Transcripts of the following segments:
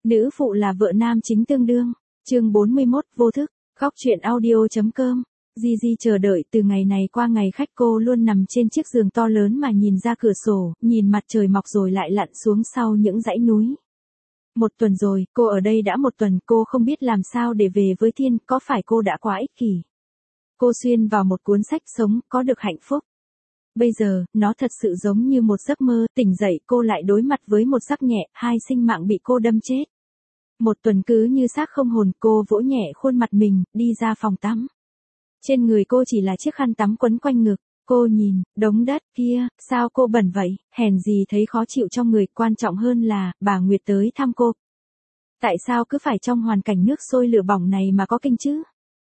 Nữ phụ là vợ nam chính tương đương. Chương 41, vô thức. Góc truyện audio.com. Gigi chờ đợi từ ngày này qua ngày khách, cô luôn nằm trên chiếc giường to lớn mà nhìn ra cửa sổ, nhìn mặt trời mọc rồi lại lặn xuống sau những dãy núi. 1 tuần rồi, cô ở đây đã 1 tuần, cô không biết làm sao để về với Thiên, có phải cô đã quá ích kỷ? Cô xuyên vào một cuốn sách sống, có được hạnh phúc. Bây giờ, nó thật sự giống như một giấc mơ, tỉnh dậy cô lại đối mặt với một xác nhẹ, 2 sinh mạng bị cô đâm chết. 1 tuần cứ như xác không hồn, cô vỗ nhẹ khuôn mặt mình, đi ra phòng tắm. Trên người cô chỉ là chiếc khăn tắm quấn quanh ngực, cô nhìn, đống đất kia, sao cô bẩn vậy, hèn gì thấy khó chịu trong người, quan trọng hơn là, bà Nguyệt tới thăm cô. Tại sao cứ phải trong hoàn cảnh nước sôi lửa bỏng này mà có kinh chứ?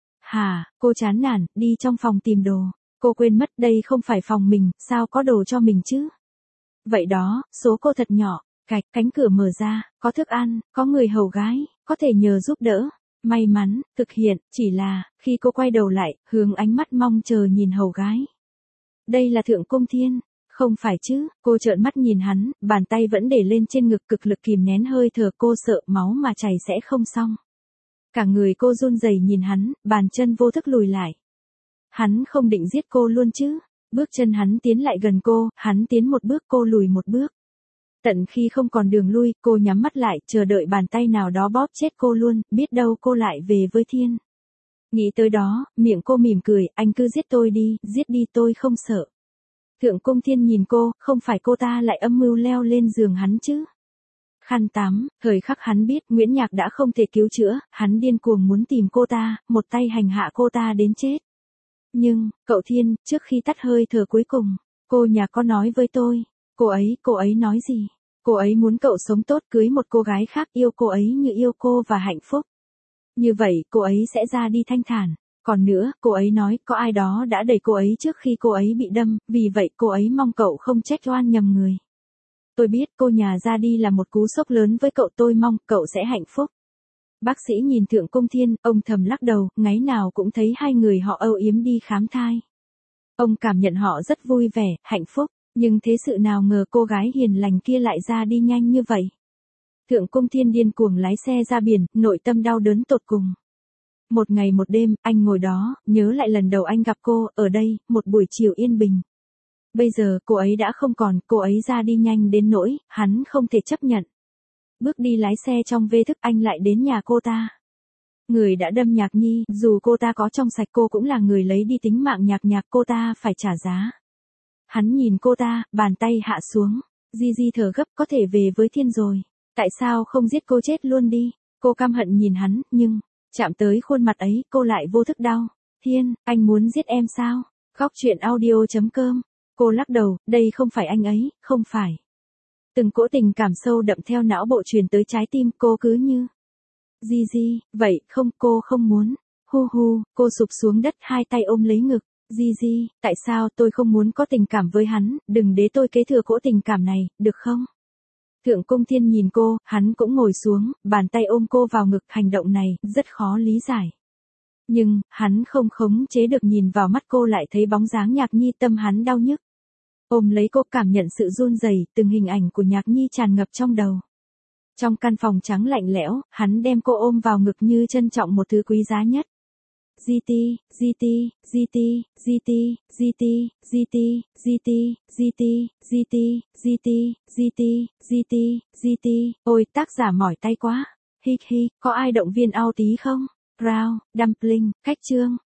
Cô chán nản, đi trong phòng tìm đồ. Cô quên mất đây không phải phòng mình, sao có đồ cho mình chứ? Vậy đó, số cô thật nhỏ, cánh cửa mở ra, có thức ăn, có người hầu gái, có thể nhờ giúp đỡ. May mắn, thực hiện, chỉ là, khi cô quay đầu lại, hướng ánh mắt mong chờ nhìn hầu gái. Đây là Thượng Cung Thiên, không phải chứ, cô trợn mắt nhìn hắn, bàn tay vẫn để lên trên ngực cực lực kìm nén hơi thở, cô sợ máu mà chảy sẽ không xong. Cả người cô run rẩy nhìn hắn, bàn chân vô thức lùi lại. Hắn không định giết cô luôn chứ? Bước chân hắn tiến lại gần cô, hắn tiến 1 bước cô lùi 1 bước. Tận khi không còn đường lui, cô nhắm mắt lại, chờ đợi bàn tay nào đó bóp chết cô luôn, biết đâu cô lại về với Thiên. Nghĩ tới đó, miệng cô mỉm cười, anh cứ giết tôi đi tôi không sợ. Thượng Cung Thiên nhìn cô, không phải cô ta lại âm mưu leo lên giường hắn chứ? Khăn tắm, thời khắc hắn biết Nguyễn Nhạc đã không thể cứu chữa, hắn điên cuồng muốn tìm cô ta, một tay hành hạ cô ta đến chết. Nhưng, cậu Thiên, trước khi tắt hơi thở cuối cùng, cô nhà có nói với tôi, cô ấy nói gì? Cô ấy muốn cậu sống tốt, cưới một cô gái khác, yêu cô ấy như yêu cô và hạnh phúc. Như vậy, cô ấy sẽ ra đi thanh thản. Còn nữa, cô ấy nói, có ai đó đã đẩy cô ấy trước khi cô ấy bị đâm, vì vậy cô ấy mong cậu không trách oan nhầm người. Tôi biết cô nhà ra đi là một cú sốc lớn với cậu, tôi mong cậu sẽ hạnh phúc. Bác sĩ nhìn Thượng Cung Thiên, ông thầm lắc đầu, ngày nào cũng thấy 2 người họ âu yếm đi khám thai. Ông cảm nhận họ rất vui vẻ, hạnh phúc, nhưng thế sự nào ngờ cô gái hiền lành kia lại ra đi nhanh như vậy. Thượng Cung Thiên điên cuồng lái xe ra biển, nội tâm đau đớn tột cùng. 1 ngày 1 đêm, anh ngồi đó, nhớ lại lần đầu anh gặp cô, ở đây, một buổi chiều yên bình. Bây giờ, cô ấy đã không còn, cô ấy ra đi nhanh đến nỗi, hắn không thể chấp nhận. Bước đi lái xe trong vô thức, anh lại đến nhà cô ta. Người đã đâm Nhạc Nhi, dù cô ta có trong sạch cô cũng là người lấy đi tính mạng Nhạc, cô ta phải trả giá. Hắn nhìn cô ta, bàn tay hạ xuống. Gigi thở gấp, có thể về với Thiên rồi. Tại sao không giết cô chết luôn đi? Cô căm hận nhìn hắn, nhưng, chạm tới khuôn mặt ấy, cô lại vô thức đau. Thiên, anh muốn giết em sao? Góc truyện audio.com. Cô lắc đầu, đây không phải anh ấy, không phải. Từng cỗ tình cảm sâu đậm theo não bộ truyền tới trái tim, cô cứ như. Gigi, vậy không, cô không muốn. Cô sụp xuống đất, 2 tay ôm lấy ngực. Gigi, tại sao tôi không muốn có tình cảm với hắn, đừng để tôi kế thừa cỗ tình cảm này, được không? Thượng Cung Thiên nhìn cô, hắn cũng ngồi xuống, bàn tay ôm cô vào ngực, hành động này, rất khó lý giải. Nhưng, hắn không khống chế được, nhìn vào mắt cô lại thấy bóng dáng Nhạc Nhi, tâm hắn đau nhức. Ôm lấy cô, cảm nhận sự run rẩy, từng hình ảnh của Nhạc Nhi tràn ngập trong đầu. Trong căn phòng trắng lạnh lẽo, hắn đem cô ôm vào ngực như trân trọng một thứ quý giá nhất. Ôi, tác giả mỏi tay quá. Có ai động viên ao tí không? Brown, Dumpling, cách chương.